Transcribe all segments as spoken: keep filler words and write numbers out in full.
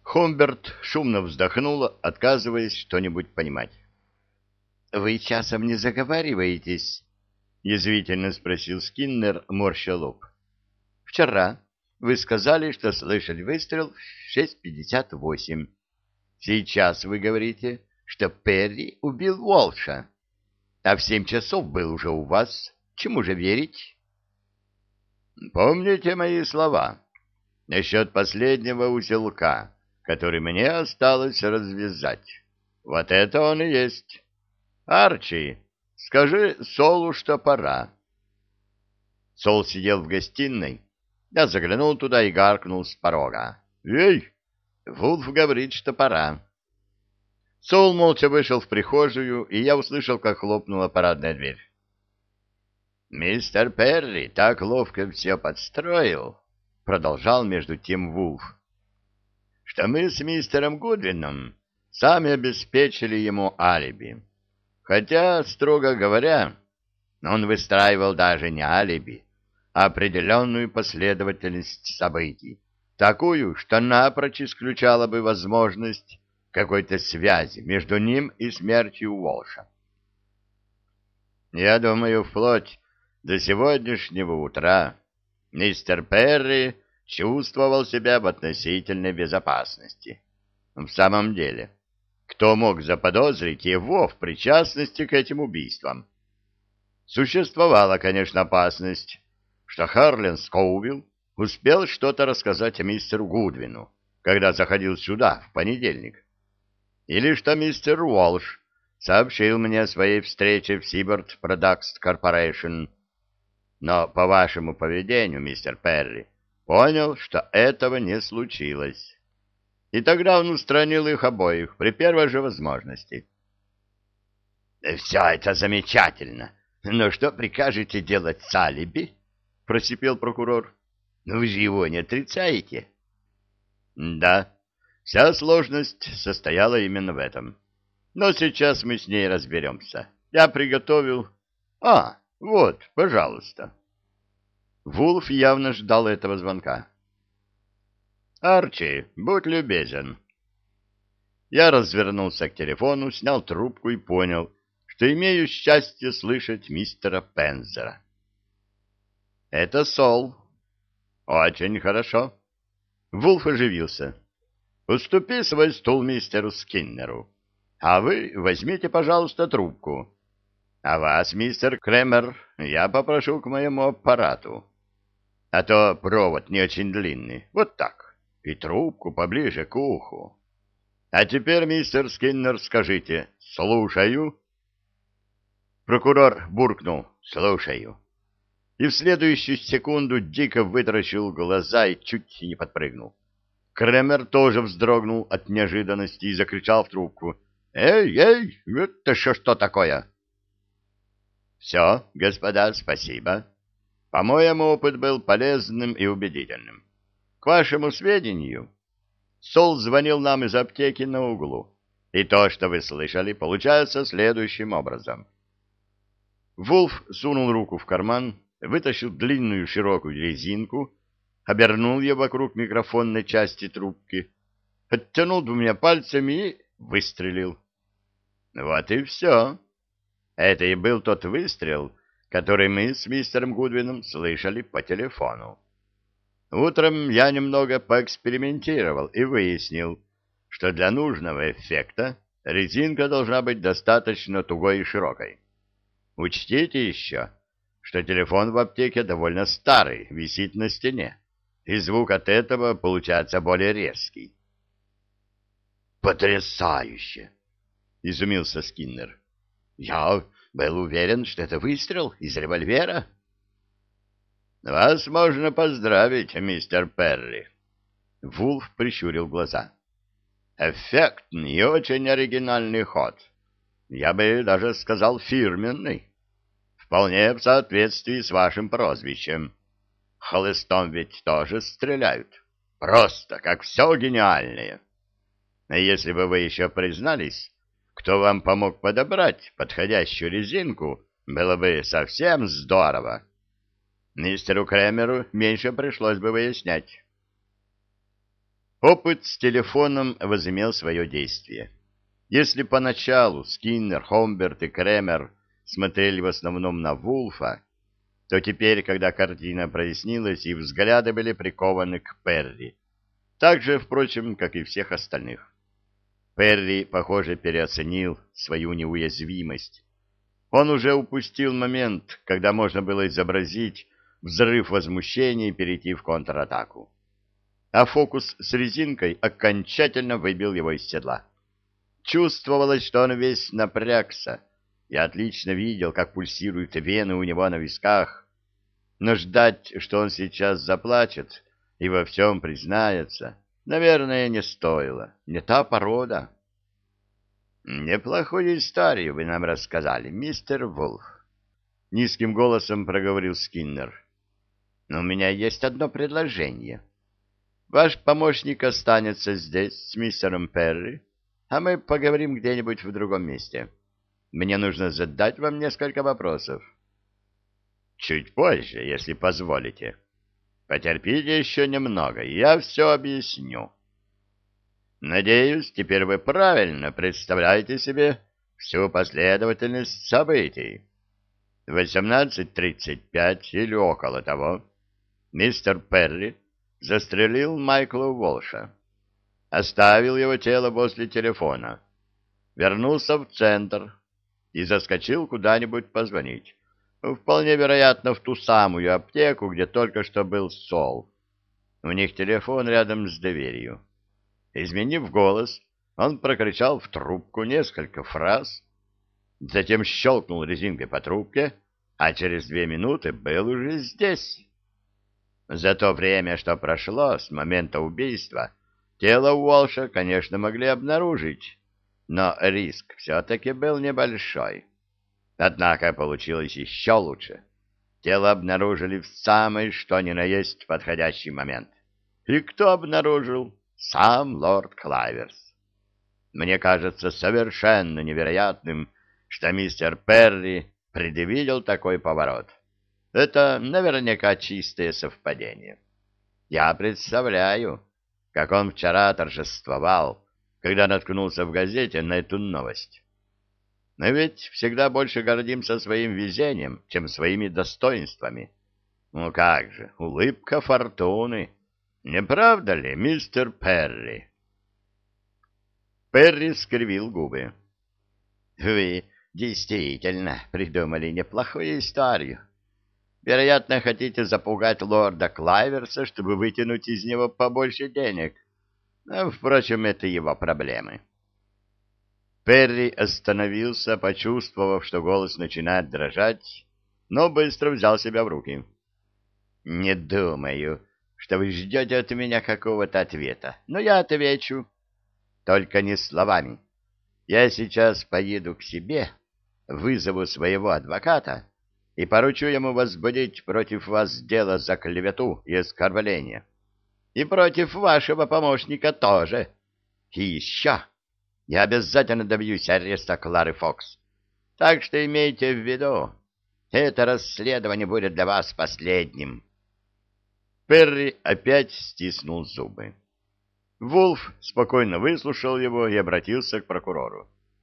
Хумберт шумно вздохнула, отказываясь что-нибудь понимать. — Вы часом не заговариваетесь? — язвительно спросил Скиннер, морща лоб. — Вчера вы сказали, что слышали выстрел в шесть пятьдесят восемь. Сейчас вы говорите, что Перри убил Уолша, а в семь часов был уже у вас. Чему же верить? — Помните мои слова насчет последнего узелка, который мне осталось развязать? Вот это он и есть. Арчи, скажи Солу, что пора. Сол сидел в гостиной. Я заглянул туда и гаркнул с порога. «Эй, Вулф говорит, что пора». Сол молча вышел в прихожую, и я услышал, как хлопнула парадная дверь. «Мистер Перри так ловко все подстроил», — продолжал между тем Вулф, «что мы с мистером Гудвином сами обеспечили ему алиби. Хотя, строго говоря, он выстраивал даже не алиби, а определенную последовательность событий, такую, что напрочь исключала бы возможность какой-то связи между ним и смертью Уолша. Я думаю, вплоть до сегодняшнего утра мистер Перри чувствовал себя в относительной безопасности. В самом деле, кто мог заподозрить его в причастности к этим убийствам? Существовала, конечно, опасность, что Харлен Скоувилл успел что-то рассказать мистеру Гудвину, когда заходил сюда в понедельник. Или что мистер Уолш сообщил мне о своей встрече в Seabird Products Corporation. Но по вашему поведению, мистер Перри, понял, что этого не случилось. И тогда он устранил их обоих при первой же возможности. — Все это замечательно, но что прикажете делать с алиби? — просипел прокурор. — Ну вы же его не отрицаете? — Да, вся сложность состояла именно в этом. Но сейчас мы с ней разберемся. Я приготовил... А, вот, пожалуйста. Вулф явно ждал этого звонка. «Арчи, будь любезен». Я развернулся к телефону, снял трубку и понял, что имею счастье слышать мистера Пензера. «Это Сол». «Очень хорошо». Вулф оживился. «Уступи свой стул мистеру Скиннеру, а вы возьмите, пожалуйста, трубку. А вас, мистер Кремер, я попрошу к моему аппарату. А то провод не очень длинный. Вот так. И трубку поближе к уху. А теперь, мистер Скиннер, скажите «слушаю». Прокурор буркнул «слушаю». И в следующую секунду дико вытаращил глаза и чуть не подпрыгнул. Кремер тоже вздрогнул от неожиданности и закричал в трубку: «Эй, эй, это что, что такое?» «Все, господа, спасибо. По-моему, опыт был полезным и убедительным. К вашему сведению, Сол звонил нам из аптеки на углу, и то, что вы слышали, получается следующим образом». Вулф сунул руку в карман, вытащил длинную широкую резинку, обернул ее вокруг микрофонной части трубки, оттянул двумя пальцами и выстрелил. Вот и все. Это и был тот выстрел, который мы с мистером Гудвином слышали по телефону. Утром я немного поэкспериментировал и выяснил, что для нужного эффекта резинка должна быть достаточно тугой и широкой. Учтите еще, что телефон в аптеке довольно старый, висит на стене, и звук от этого получается более резкий. «Потрясающе!» — изумился Скиннер. «Я был уверен, что это выстрел из револьвера». «Вас можно поздравить, мистер Перри». Вулф прищурил глаза. «Эффектный и очень оригинальный ход. Я бы даже сказал фирменный. Вполне в соответствии с вашим прозвищем. Хлыстом ведь тоже стреляют. Просто как все гениальное. А если бы вы еще признались, кто вам помог подобрать подходящую резинку, было бы совсем здорово. Мистеру Кремеру меньше пришлось бы выяснять». Опыт с телефоном возымел свое действие. Если поначалу Скиннер, Хомберт и Кремер смотрели в основном на Вулфа, то теперь, когда картина прояснилась, и взгляды были прикованы к Перри, так же, впрочем, как и всех остальных. Перри, похоже, переоценил свою неуязвимость. Он уже упустил момент, когда можно было изобразить взрыв возмущения и перейти в контратаку. А фокус с резинкой окончательно выбил его из седла. Чувствовалось, что он весь напрягся. Я отлично видел, как пульсируют вены у него на висках. Но ждать, что он сейчас заплачет и во всем признается, наверное, не стоило. Не та порода. «Неплохую историю вы нам рассказали, мистер Вулф», — низким голосом проговорил Скиннер. «Но у меня есть одно предложение. Ваш помощник останется здесь с мистером Перри, а мы поговорим где-нибудь в другом месте. Мне нужно задать вам несколько вопросов». «Чуть позже, если позволите. Потерпите еще немного, и я все объясню». «Надеюсь, теперь вы правильно представляете себе всю последовательность событий. В восемнадцать тридцать пять или около того мистер Перри застрелил Майкла Уолша, оставил его тело возле телефона, вернулся в центр и заскочил куда-нибудь позвонить. Вполне вероятно, в ту самую аптеку, где только что был Сол. У них телефон рядом с дверью. Изменив голос, он прокричал в трубку несколько фраз, затем щелкнул резинкой по трубке, а через две минуты был уже здесь. За то время, что прошло с момента убийства, тело Уолша, конечно, могли обнаружить, но риск все-таки был небольшой. Однако получилось еще лучше. Тело обнаружили в самый что ни на есть подходящий момент. И кто обнаружил? Сам лорд Клайверс. Мне кажется совершенно невероятным, что мистер Перри предвидел такой поворот. Это наверняка чистое совпадение. Я представляю, как он вчера торжествовал, когда наткнулся в газете на эту новость. Но ведь всегда больше гордимся своим везением, чем своими достоинствами. Ну как же, улыбка фортуны. Не правда ли, мистер Перри? Перри скривил губы. Вы действительно придумали неплохую историю. Вероятно, хотите запугать лорда Клайверса, чтобы вытянуть из него побольше денег. Но, впрочем, это его проблемы. Перри остановился, почувствовав, что голос начинает дрожать, но быстро взял себя в руки. «Не думаю, что вы ждете от меня какого-то ответа, но я отвечу. Только не словами. Я сейчас поеду к себе, вызову своего адвоката и поручу ему возбудить против вас дело за клевету и оскорбление. И против вашего помощника тоже. И еще я обязательно добьюсь ареста Клары Фокс. Так что имейте в виду, это расследование будет для вас последним». Перри опять стиснул зубы. Вулф спокойно выслушал его и обратился к прокурору.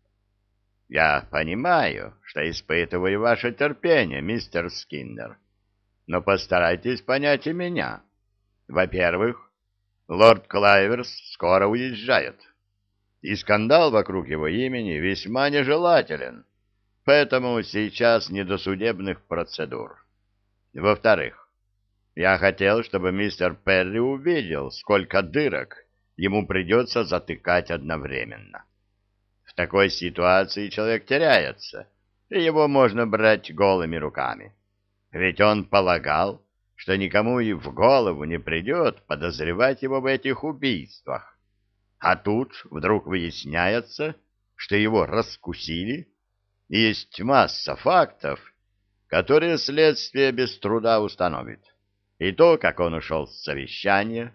«Я понимаю, что испытываю ваше терпение, мистер Скиннер, но постарайтесь понять и меня. Во-первых, лорд Клайверс скоро уезжает, и скандал вокруг его имени весьма нежелателен, поэтому сейчас не до судебных процедур. Во-вторых, я хотел, чтобы мистер Перри увидел, сколько дырок ему придется затыкать одновременно. В такой ситуации человек теряется, и его можно брать голыми руками. Ведь он полагал, что никому и в голову не придет подозревать его в этих убийствах. А тут вдруг выясняется, что его раскусили, и есть масса фактов, которые следствие без труда установит. И то, как он ушел с совещания,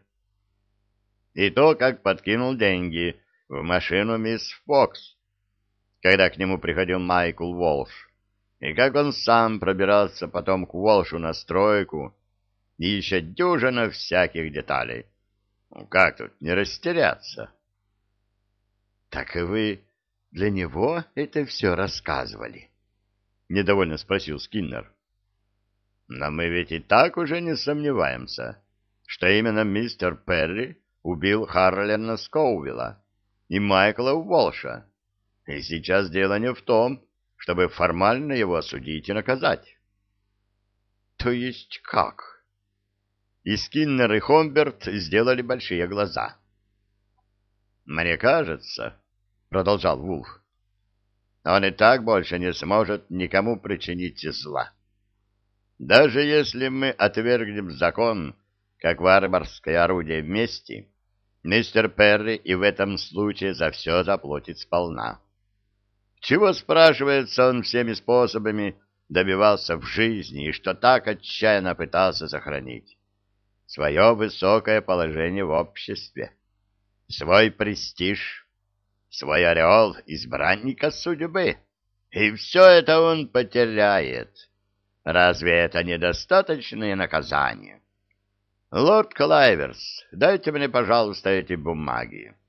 и то, как подкинул деньги в машину мисс Фокс, когда к нему приходил Майкл Уолш, и как он сам пробирался потом к Уолшу на стройку, и еще дюжина всяких деталей. Ну, как тут не растеряться? — Так и вы для него это все рассказывали? — недовольно спросил Скиннер. — Но мы ведь и так уже не сомневаемся, что именно мистер Перри убил Харлена Скоувилла и Майкла Уолша. И сейчас дело не в том, чтобы формально его осудить и наказать. — То есть как? И Скиннер, и Хомберт сделали большие глаза. «Мне кажется, — продолжал Вулф, — он и так больше не сможет никому причинить зла. Даже если мы отвергнем закон, как варварское орудие мести, мистер Перри и в этом случае за все заплатит сполна. Чего, спрашивается, он всеми способами добивался в жизни и что так отчаянно пытался сохранить? Свое высокое положение в обществе, свой престиж, свой ореол избранника судьбы. И все это он потеряет. Разве это недостаточное наказание? Лорд Клайверс, дайте мне, пожалуйста, эти бумаги.